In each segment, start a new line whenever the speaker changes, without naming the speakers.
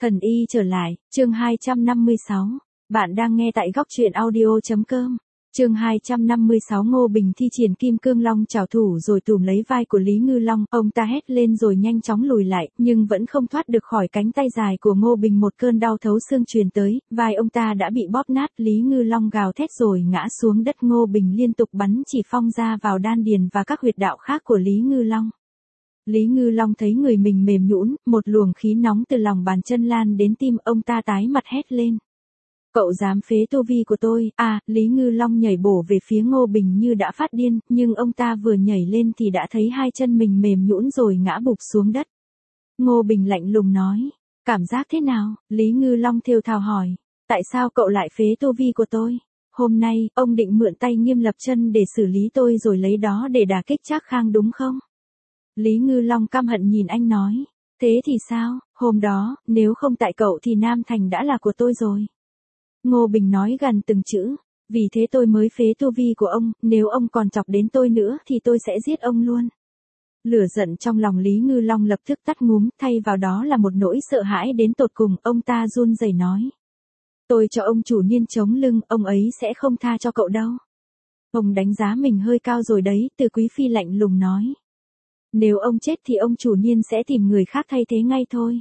Thần y trở lại, chương 256. Bạn đang nghe tại góc truyện audio.com. Chương 256 Ngô Bình thi triển kim cương long trảo thủ rồi tùm lấy vai của Lý Ngư Long, ông ta hét lên rồi nhanh chóng lùi lại, nhưng vẫn không thoát được khỏi cánh tay dài của Ngô Bình. Một cơn đau thấu xương truyền tới, vai ông ta đã bị bóp nát, Lý Ngư Long gào thét rồi ngã xuống đất. Ngô Bình liên tục bắn chỉ phong ra vào đan điền và các huyệt đạo khác của Lý Ngư Long. Lý Ngư Long thấy người mình mềm nhũn, một luồng khí nóng từ lòng bàn chân lan đến tim, ông ta tái mặt hét lên. Cậu dám phế tu vi của tôi, à, Lý Ngư Long nhảy bổ về phía Ngô Bình như đã phát điên, nhưng ông ta vừa nhảy lên thì đã thấy hai chân mình mềm nhũn rồi ngã bụp xuống đất. Ngô Bình lạnh lùng nói, cảm giác thế nào? Lý Ngư Long thều thào hỏi, tại sao cậu lại phế tu vi của tôi? Hôm nay, ông định mượn tay Nghiêm Lập Chân để xử lý tôi rồi lấy đó để đả kích Trác Khang đúng không? Lý Ngư Long căm hận nhìn anh nói, thế thì sao, hôm đó, nếu không tại cậu thì Nam Thành đã là của tôi rồi. Ngô Bình nói gần từng chữ, vì thế tôi mới phế tu vi của ông, nếu ông còn chọc đến tôi nữa thì tôi sẽ giết ông luôn. Lửa giận trong lòng Lý Ngư Long lập tức tắt ngúm, thay vào đó là một nỗi sợ hãi đến tột cùng, ông ta run rẩy nói. Tôi cho ông chủ Niên chống lưng, ông ấy sẽ không tha cho cậu đâu. Ông đánh giá mình hơi cao rồi đấy, Từ Quý Phi lạnh lùng nói. Nếu ông chết thì ông chủ Niên sẽ tìm người khác thay thế ngay thôi.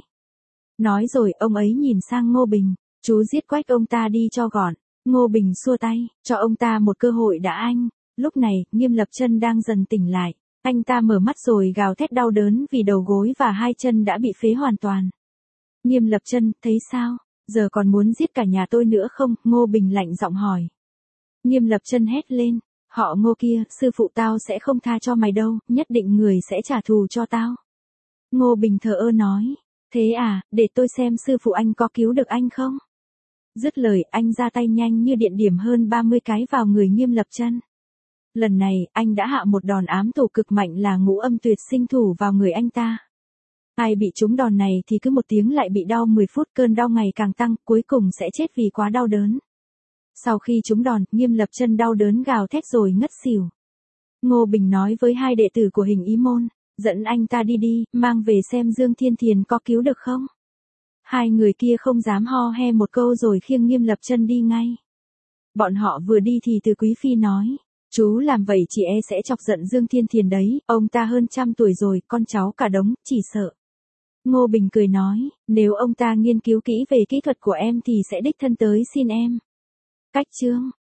Nói rồi ông ấy nhìn sang Ngô Bình, chú giết quách ông ta đi cho gọn. Ngô Bình xua tay, cho ông ta một cơ hội đã anh. Lúc này, Nghiêm Lập Chân đang dần tỉnh lại. Anh ta mở mắt rồi gào thét đau đớn vì đầu gối và hai chân đã bị phế hoàn toàn. Nghiêm Lập Chân, thấy sao? Giờ còn muốn giết cả nhà tôi nữa không? Ngô Bình lạnh giọng hỏi. Nghiêm Lập Chân hét lên. Họ Ngô kia, sư phụ tao sẽ không tha cho mày đâu, nhất định người sẽ trả thù cho tao. Ngô Bình thờ ơ nói, thế à, để tôi xem sư phụ anh có cứu được anh không? Dứt lời, anh ra tay nhanh như điện điểm hơn 30 cái vào người Nghiêm Lập Chân. Lần này, anh đã hạ một đòn ám thủ cực mạnh là Ngũ Âm Tuyệt Sinh thủ vào người anh ta. Ai bị trúng đòn này thì cứ một tiếng lại bị đau 10 phút, cơn đau ngày càng tăng, cuối cùng sẽ chết vì quá đau đớn. Sau khi trúng đòn, Nghiêm Lập Chân đau đớn gào thét rồi ngất xỉu. Ngô Bình nói với hai đệ tử của Hình Ý Môn, dẫn anh ta đi đi, mang về xem Dương Thiên Thiền có cứu được không. Hai người kia không dám ho he một câu rồi khiêng Nghiêm Lập Chân đi ngay. Bọn họ vừa đi thì Từ Quý Phi nói, chú làm vậy chị e sẽ chọc giận Dương Thiên Thiền đấy, ông ta hơn 100 tuổi rồi, con cháu cả đống, chỉ sợ. Ngô Bình cười nói, nếu ông ta nghiên cứu kỹ về kỹ thuật của em thì sẽ đích thân tới xin em. Cách chương